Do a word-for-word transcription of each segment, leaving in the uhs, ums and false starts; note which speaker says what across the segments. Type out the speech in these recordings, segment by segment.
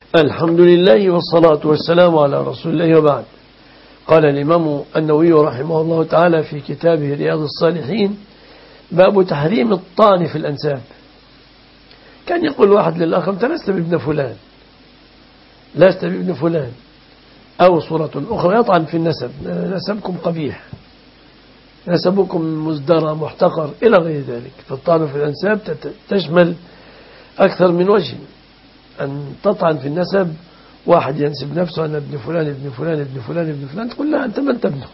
Speaker 1: الحمد لله والصلاة والسلام على رسول الله وبعد. قال الإمام النووي رحمه الله تعالى في كتابه رياض الصالحين: باب تحريم الطعن في الأنساب. كان يقول واحد للآخر: أنت لست بابن فلان، لست بابن فلان، أو صورة أخرى يطعن في النسب: نسبكم قبيح، نسبكم مزدرى محتقر، إلى غير ذلك. فالطعن في الأنساب تشمل أكثر من وجه. أن تطعن في النسب، واحد ينسب نفسه: أنا ابن فلان ابن فلان ابن فلان ابن فلان، تقول لا، أنت من أنت ابنه،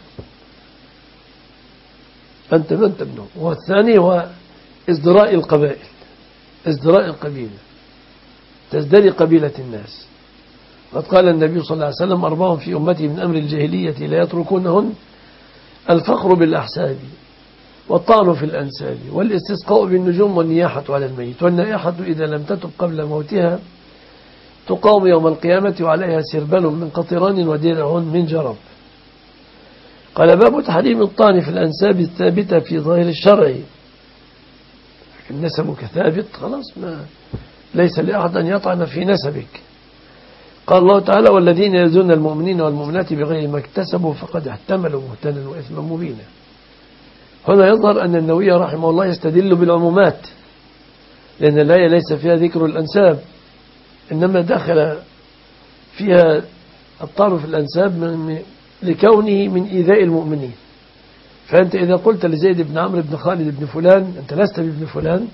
Speaker 1: أنت من أنت ابنه. والثاني هو ازدراء القبائل، ازدراء القبيلة، تزدري قبيلة الناس. قد قال النبي صلى الله عليه وسلم: أربع في أمتي من أمر الجاهلية لا يتركونهن: الفخر بالأحساب، والطعن في الأنساب، والاستسقاء بالنجوم، والنياحة على الميت. والنائحة إذا لم تتب قبل موتها تقام يوم القيامة وعليها سربل من قطران ودرع من جرب. قال: باب تحريم الطعن في الأنساب الثابتة في ظاهر الشرع. نسبك ثابت، خلاص، ما ليس لأحد أن يطعن في نسبك. قال الله تعالى: والذين يؤذون المؤمنين والمؤمنات بغير ما اكتسبوا فقد احتملوا بهتانا وإثما مبينا. هنا يظهر أن النووي رحمه الله يستدل بالعمومات، لأن الآية ليس فيها ذكر الأنساب، إنما دخل فيها الطعن في الأنساب من لكونه من إيذاء المؤمنين. فأنت إذا قلت لزيد بن عمرو بن خالد بن فلان: أنت لست بابن فلان،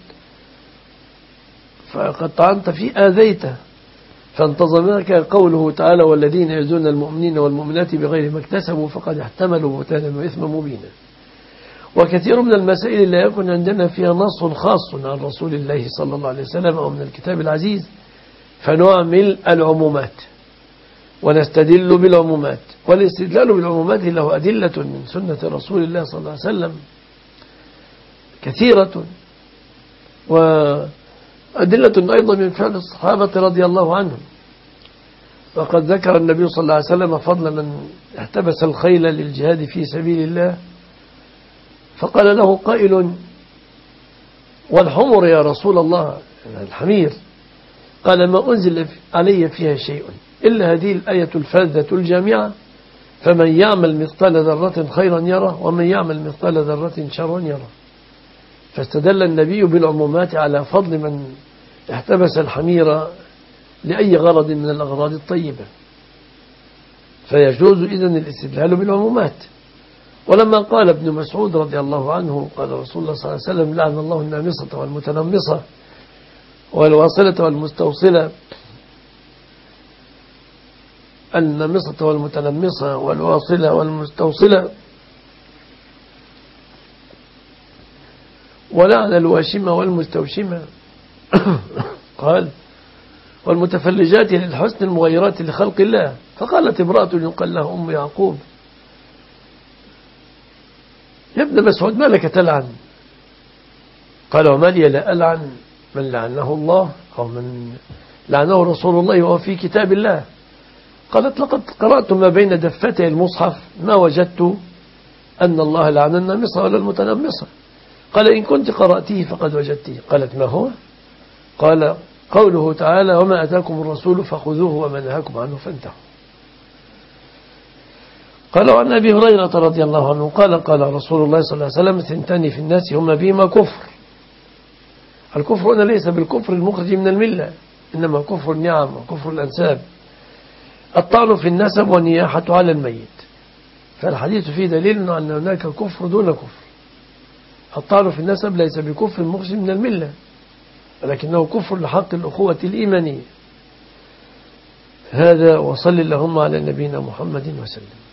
Speaker 1: فقد طعنت فيه، آذيته. فانتظمك قوله تعالى: والذين يؤذون المؤمنين والمؤمنات بغير ما اكتسبوا فقد احتملوا بهتانا وإثما مبينا. وكثير من المسائل لا يكون عندنا فيها نص خاص عن رسول الله صلى الله عليه وسلم أو من الكتاب العزيز، فنعمل العمومات ونستدل بالعمومات. والاستدلال بالعمومات له أدلة من سنة رسول الله صلى الله عليه وسلم كثيرة، وأدلة أيضا من فعل الصحابة رضي الله عنهم. وقد ذكر النبي صلى الله عليه وسلم فضل من احتبس الخيل للجهاد في سبيل الله، فقال له قائل: والحمر يا رسول الله، الحمير؟ قال: ما أنزل علي فيها شيء إلا هذه الآية الفاذة الجامعة: فمن يعمل مثقال ذرة خيرا يره، ومن يعمل مثقال ذرة شرا يره. فاستدل النبي بالعمومات على فضل من احتبس الحمير لأي غرض من الأغراض الطيبة، فيجوز إذن الاستدلال بالعمومات. ولما قال ابن مسعود رضي الله عنه: قال رسول الله صلى الله عليه وسلم: لعن الله النامصة والمتنمصة والواصلة والمستوصلة، النامصة والمتنمصة والواصلة والمستوصلة، ولعن الواشمة والمستوشمة. قال: والمتفلجات للحسن المغيرات لخلق الله. فقالت امرأة يقال لها أم يعقوب: يا ابن مسعود، ما لك تلعن؟ قال: وما لي لا ألعن من لعنه الله أو من لعنه رسول الله وهو في كتاب الله. قالت: لقد قرأت ما بين دفتي المصحف ما وجدت أن الله لعن النامصة ولا المتنمصة. قال: إن كنت قرأتيه فقد وجدتيه. قالت: ما هو؟ قال: قوله تعالى: وما أتاكم الرسول فخذوه وما نهاكم عنه فانتهوا. قال: وعن أبي هريرة رضي الله عنه قال: قال رسول الله صلى الله عليه وسلم: ثنتان في الناس هما بهما كفر. الكفر هنا ليس بالكفر المخرج من الملة، إنما كفر النعم وكفر الأنساب: الطعن في النسب والنياحة على الميت. فالحديث فيه دليل أن هناك كفر دون كفر. الطعن في النسب ليس بكفر مخرج من الملة، ولكنه كفر لحق الأخوة الإيمانية. هذا، وصل اللهم على نبينا محمد وسلم.